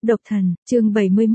Độc thần, chương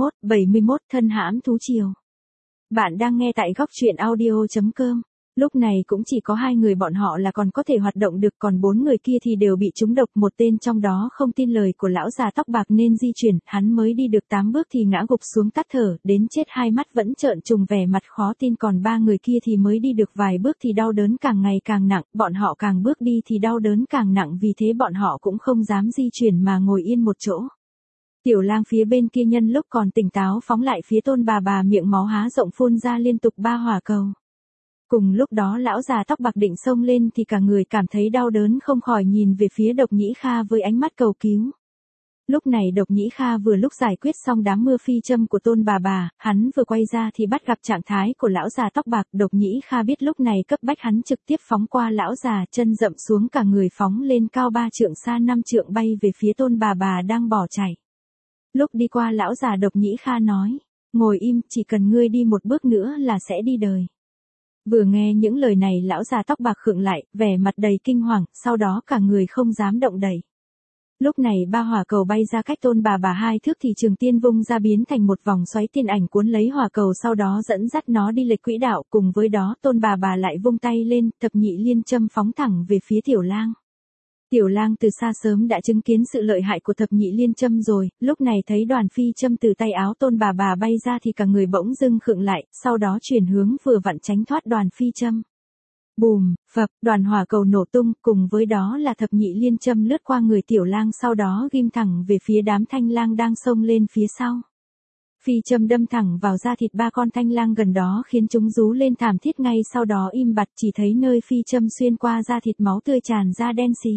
71, thân hãm thú triều. Bạn đang nghe tại góc truyện audio.com. Lúc này cũng chỉ có 2 người bọn họ là còn có thể hoạt động được, còn 4 người kia thì đều bị trúng độc. Một tên trong đó không tin lời của lão già tóc bạc nên di chuyển, hắn mới đi được 8 bước thì ngã gục xuống tắt thở, đến chết, hai mắt vẫn trợn trùng vẻ mặt khó tin. Còn 3 người kia thì mới đi được vài bước thì đau đớn càng ngày càng nặng, bọn họ càng bước đi thì đau đớn càng nặng, vì thế bọn họ cũng không dám di chuyển mà ngồi yên một chỗ. Tiểu Lang phía bên kia nhân lúc còn tỉnh táo phóng lại phía Tôn bà, miệng máu há rộng phun ra liên tục 3 hỏa cầu. Cùng lúc đó lão già tóc bạc định xông lên thì cả người cảm thấy đau đớn, không khỏi nhìn về phía Độc Nhĩ Kha với ánh mắt cầu cứu. Lúc này Độc Nhĩ Kha vừa lúc giải quyết xong đám mưa phi châm của Tôn bà, hắn vừa quay ra thì bắt gặp trạng thái của lão già tóc bạc. Độc Nhĩ Kha biết lúc này cấp bách, hắn trực tiếp phóng qua lão già, chân dậm xuống, cả người phóng lên cao 3 trượng xa 5 trượng bay về phía Tôn bà đang bỏ chạy. Lúc đi qua lão già, Độc Nhĩ Kha nói, ngồi im, chỉ cần ngươi đi một bước nữa là sẽ đi đời. Vừa nghe những lời này lão già tóc bạc khựng lại, vẻ mặt đầy kinh hoàng, sau đó cả người không dám động đậy. Lúc này 3 hỏa cầu bay ra cách Tôn bà 2 thước thì Trường Tiên vung ra biến thành một vòng xoáy tiên ảnh cuốn lấy hỏa cầu, sau đó dẫn dắt nó đi lệch quỹ đạo. Cùng với đó Tôn bà lại vung tay lên, thập nhị liên châm phóng thẳng về phía Tiểu Lang. Tiểu Lang từ xa sớm đã chứng kiến sự lợi hại của thập nhị liên châm rồi, lúc này thấy đoàn phi châm từ tay áo Tôn bà bay ra thì cả người bỗng dưng khựng lại, sau đó chuyển hướng vừa vặn tránh thoát đoàn phi châm. Bùm, phập, đoàn hỏa cầu nổ tung, cùng với đó là thập nhị liên châm lướt qua người Tiểu Lang, sau đó ghim thẳng về phía đám thanh lang đang xông lên phía sau. Phi châm đâm thẳng vào da thịt 3 con thanh lang gần đó, khiến chúng rú lên thảm thiết, ngay sau đó im bặt, chỉ thấy nơi phi châm xuyên qua da thịt máu tươi tràn ra đen xì.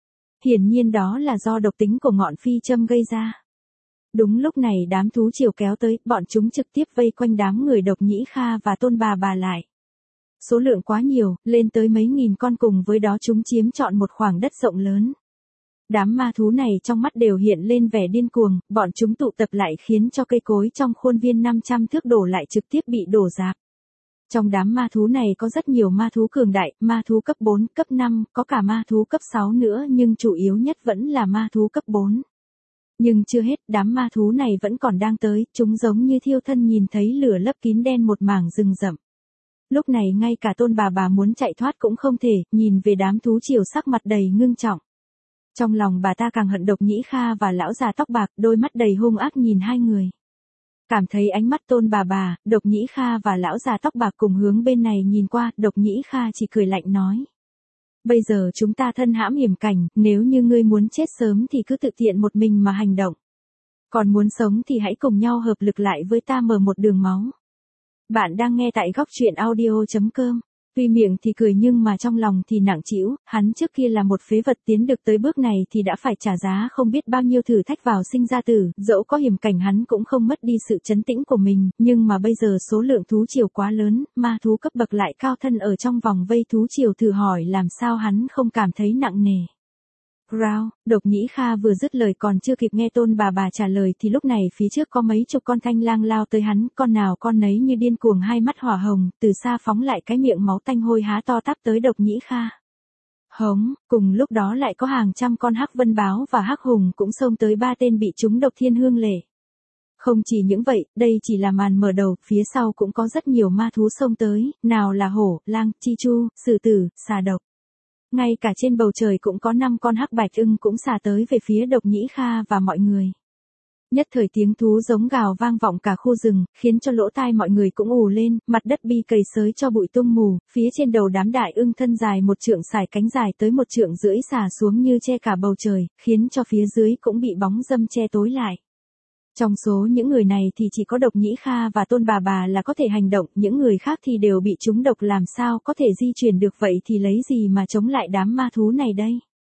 Hiển nhiên đó là do độc tính của ngọn phi châm gây ra. Đúng lúc này đám thú triều kéo tới, bọn chúng trực tiếp vây quanh đám người Độc Nhĩ Kha và Tôn bà lại. Số lượng quá nhiều, lên tới mấy nghìn con, cùng với đó chúng chiếm trọn một khoảng đất rộng lớn. Đám ma thú này trong mắt đều hiện lên vẻ điên cuồng, bọn chúng tụ tập lại khiến cho cây cối trong khuôn viên 500 thước đổ lại, trực tiếp bị đổ rạp. Trong đám ma thú này có rất nhiều ma thú cường đại, ma thú cấp 4, cấp 5, có cả ma thú cấp 6 nữa, nhưng chủ yếu nhất vẫn là ma thú cấp 4. Nhưng chưa hết, đám ma thú này vẫn còn đang tới, chúng giống như thiêu thân nhìn thấy lửa lấp kín đen một mảng rừng rậm. Lúc này ngay cả Tôn bà muốn chạy thoát cũng không thể, nhìn về đám thú triều sắc mặt đầy ngưng trọng. Trong lòng bà ta càng hận Độc Nhĩ Kha và lão già tóc bạc, đôi mắt đầy hung ác nhìn 2 người. Cảm thấy ánh mắt Tôn bà, Độc Nhĩ Kha và lão già tóc bạc cùng hướng bên này nhìn qua, Độc Nhĩ Kha chỉ cười lạnh nói. Bây giờ chúng ta thân hãm hiểm cảnh, nếu như ngươi muốn chết sớm thì cứ tự tiện một mình mà hành động. Còn muốn sống thì hãy cùng nhau hợp lực lại với ta mở một đường máu. Bạn đang nghe tại góc truyện audio.com. Tuy miệng thì cười nhưng mà trong lòng thì nặng trĩu, hắn trước kia là một phế vật, tiến được tới bước này thì đã phải trả giá không biết bao nhiêu thử thách vào sinh ra tử, dẫu có hiểm cảnh hắn cũng không mất đi sự trấn tĩnh của mình, nhưng mà bây giờ số lượng thú triều quá lớn, ma thú cấp bậc lại cao thân ở trong vòng vây thú triều, thử hỏi làm sao hắn không cảm thấy nặng nề. Rao, Độc Nhĩ Kha vừa dứt lời còn chưa kịp nghe Tôn bà trả lời thì lúc này phía trước có mấy chục con thanh lang lao tới hắn, con nào con nấy như điên cuồng, hai mắt hỏa hồng, từ xa phóng lại cái miệng máu tanh hôi há to tắp tới Độc Nhĩ Kha. Hống, cùng lúc đó lại có hàng trăm con hắc vân báo và hắc hùng cũng xông tới, 3 tên bị trúng độc thiên hương lệ. Không chỉ những vậy, đây chỉ là màn mở đầu, phía sau cũng có rất nhiều ma thú xông tới, nào là hổ, lang, chi chu, sử tử, xà độc. Ngay cả trên bầu trời cũng có 5 con hắc bạch ưng cũng xả tới về phía Độc Nhĩ Kha và mọi người. Nhất thời tiếng thú giống gào vang vọng cả khu rừng, khiến cho lỗ tai mọi người cũng ù lên, mặt đất bi cầy xới cho bụi tung mù, phía trên đầu đám đại ưng thân dài 1 trượng, xài cánh dài tới 1,5 trượng xả xuống như che cả bầu trời, khiến cho phía dưới cũng bị bóng râm che tối lại. Trong số những người này thì chỉ có Độc Nhĩ Kha và Tôn bà là có thể hành động, những người khác thì đều bị trúng độc, làm sao có thể di chuyển được, vậy thì lấy gì mà chống lại đám ma thú này đây?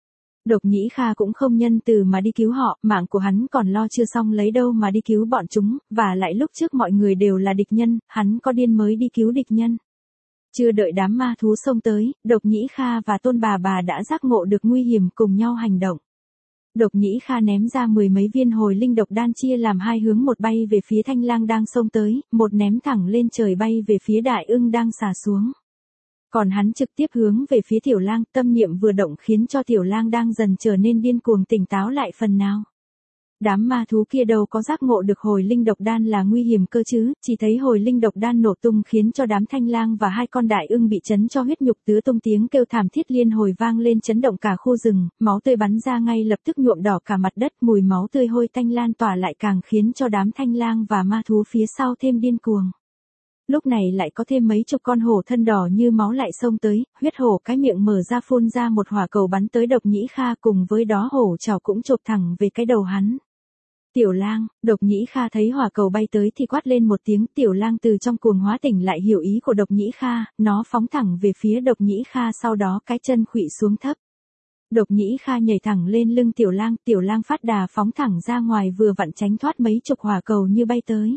Độc Nhĩ Kha cũng không nhân từ mà đi cứu họ, mạng của hắn còn lo chưa xong lấy đâu mà đi cứu bọn chúng, và lại lúc trước mọi người đều là địch nhân, hắn có điên mới đi cứu địch nhân. Chưa đợi đám ma thú xông tới, Độc Nhĩ Kha và Tôn bà đã giác ngộ được nguy hiểm, cùng nhau hành động. Độc Nhĩ Kha ném ra 10 mấy viên hồi linh độc đan chia làm 2 hướng, một bay về phía thanh lang đang xông tới, một ném thẳng lên trời bay về phía đại ưng đang xả xuống. Còn hắn trực tiếp hướng về phía Tiểu Lang, tâm niệm vừa động khiến cho Tiểu Lang đang dần trở nên điên cuồng tỉnh táo lại phần nào. Đám ma thú kia đâu có giác ngộ được hồi linh độc đan là nguy hiểm cơ chứ, chỉ thấy hồi linh độc đan nổ tung khiến cho đám thanh lang và hai con đại ưng bị chấn cho huyết nhục tứ tung, tiếng kêu thảm thiết liên hồi vang lên chấn động cả khu rừng, máu tươi bắn ra ngay lập tức nhuộm đỏ cả mặt đất, mùi máu tươi hôi tanh lan tỏa lại càng khiến cho đám thanh lang và ma thú phía sau thêm điên cuồng. Lúc này lại có thêm mấy chục con hổ thân đỏ như máu lại xông tới, huyết hổ cái miệng mở ra phun ra một hỏa cầu bắn tới Độc Nhĩ Kha, cùng với đó hổ trảo cũng chộp thẳng về cái đầu hắn. Tiểu lang, Độc Nhĩ Kha thấy hỏa cầu bay tới thì quát lên một tiếng, tiểu lang từ trong cuồng hóa tỉnh lại hiểu ý của Độc Nhĩ Kha, nó phóng thẳng về phía Độc Nhĩ Kha, sau đó cái chân khuỵu xuống thấp. Độc Nhĩ Kha nhảy thẳng lên lưng tiểu lang phát đà phóng thẳng ra ngoài, vừa vặn tránh thoát mấy chục hỏa cầu như bay tới.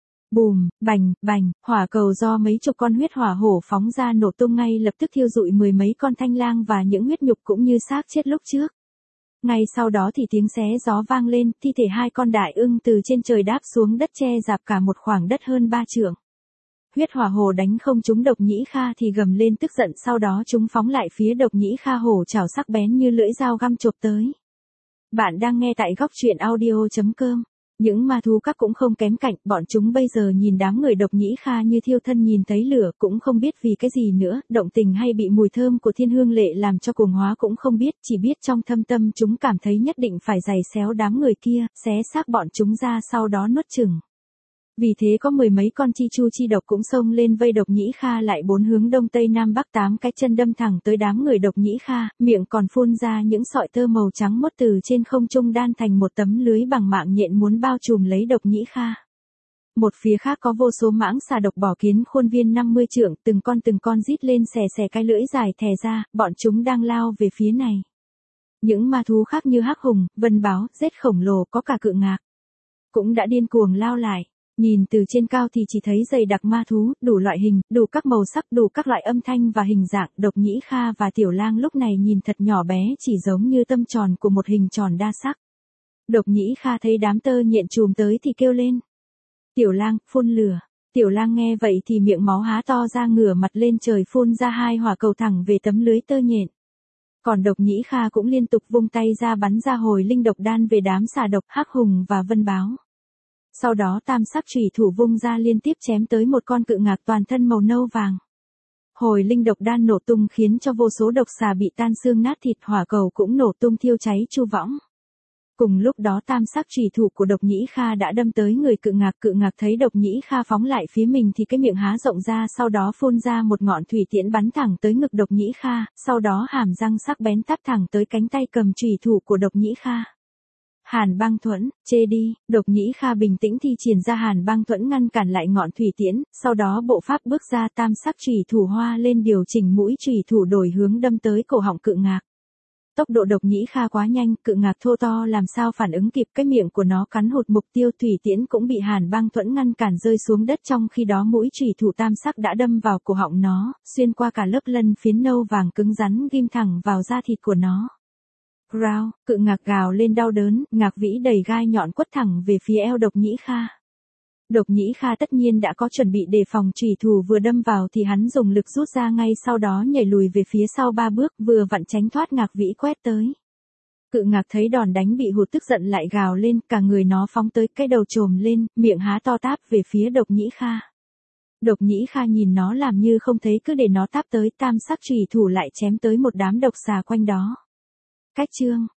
Bùm, bành, bành, hỏa cầu do mấy chục con huyết hỏa hổ phóng ra nổ tung ngay lập tức thiêu rụi mười mấy con thanh lang và những huyết nhục cũng như xác chết lúc trước. Ngay sau đó thì tiếng xé gió vang lên, thi thể hai con đại ưng từ trên trời đáp xuống đất che rạp cả một khoảng đất hơn 3 trượng. Huyết hỏa hổ đánh không trúng Độc Nhĩ Kha thì gầm lên tức giận, sau đó chúng phóng lại phía Độc Nhĩ Kha, hổ chảo sắc bén như lưỡi dao găm chộp tới. Bạn đang nghe tại góc truyện audio.com. Những ma thú các cũng không kém cạnh, bọn chúng bây giờ nhìn đám người Độc Nhĩ Kha như thiêu thân nhìn thấy lửa, cũng không biết vì cái gì nữa, động tình hay bị mùi thơm của Thiên Hương Lệ làm cho cuồng hóa cũng không biết, chỉ biết trong thâm tâm chúng cảm thấy nhất định phải giày xéo đám người kia, xé xác bọn chúng ra sau đó nuốt chửng. Vì thế có mười mấy con chi chu chi độc cũng xông lên vây Độc Nhĩ Kha lại, bốn hướng đông tây nam bắc, 8 cái chân đâm thẳng tới đám người Độc Nhĩ Kha, miệng còn phun ra những sợi tơ màu trắng mốt từ trên không trung đan thành một tấm lưới bằng mạng nhện muốn bao trùm lấy Độc Nhĩ Kha. Một phía khác có vô số mãng xà độc bò kiến khuôn viên 50 trượng, từng con rít lên xè xè cái lưỡi dài thè ra, bọn chúng đang lao về phía này. Những ma thú khác như hắc hùng, vân báo, rết khổng lồ, có cả cự ngạc, cũng đã điên cuồng lao lại. Nhìn từ trên cao thì chỉ thấy dày đặc ma thú, đủ loại hình, đủ các màu sắc, đủ các loại âm thanh và hình dạng. Độc Nhĩ Kha và tiểu lang lúc này nhìn thật nhỏ bé, chỉ giống như tâm tròn của một hình tròn đa sắc. Độc Nhĩ Kha thấy đám tơ nhện chùm tới thì kêu lên. Tiểu lang, phun lửa. Tiểu lang nghe vậy thì miệng máu há to ra, ngửa mặt lên trời phun ra hai hỏa cầu thẳng về tấm lưới tơ nhện. Còn Độc Nhĩ Kha cũng liên tục vung tay ra bắn ra hồi linh độc đan về đám xà độc, hắc hùng và vân báo. Sau đó tam sắc chủy thủ vung ra liên tiếp chém tới một con cự ngạc toàn thân màu nâu vàng. Hồi linh độc đan nổ tung khiến cho vô số độc xà bị tan xương nát thịt, hỏa cầu cũng nổ tung thiêu cháy chu võng. Cùng lúc đó tam sắc chủy thủ của Độc Nhĩ Kha đã đâm tới người cự ngạc thấy Độc Nhĩ Kha phóng lại phía mình thì cái miệng há rộng ra, sau đó phun ra một ngọn thủy tiễn bắn thẳng tới ngực Độc Nhĩ Kha, sau đó hàm răng sắc bén tắp thẳng tới cánh tay cầm chủy thủ của Độc Nhĩ Kha. Hàn Băng Thuẫn, chê đi, Độc Nhĩ Kha bình tĩnh thi triển ra Hàn Băng Thuẫn ngăn cản lại ngọn thủy tiễn, sau đó bộ pháp bước ra, tam sắc chủy thủ hoa lên điều chỉnh mũi chủy thủ đổi hướng đâm tới cổ họng cự ngạc. Tốc độ Độc Nhĩ Kha quá nhanh, cự ngạc thô to làm sao phản ứng kịp, cái miệng của nó cắn hụt mục tiêu, thủy tiễn cũng bị Hàn Băng Thuẫn ngăn cản rơi xuống đất, trong khi đó mũi chủy thủ tam sắc đã đâm vào cổ họng nó, xuyên qua cả lớp lân phiến nâu vàng cứng rắn ghim thẳng vào da thịt của nó. Rao, cự ngạc gào lên đau đớn, ngạc vĩ đầy gai nhọn quất thẳng về phía eo Độc Nhĩ Kha. Độc Nhĩ Kha tất nhiên đã có chuẩn bị đề phòng, chủy thủ vừa đâm vào thì hắn dùng lực rút ra ngay sau đó nhảy lùi về phía sau 3 bước, vừa vặn tránh thoát ngạc vĩ quét tới. Cự ngạc thấy đòn đánh bị hụt tức giận lại gào lên, cả người nó phóng tới, cái đầu trồm lên, miệng há to táp về phía Độc Nhĩ Kha. Độc Nhĩ Kha nhìn nó làm như không thấy, cứ để nó táp tới, tam sắc chủy thủ lại chém tới một đám độc xà quanh đó. Cách chương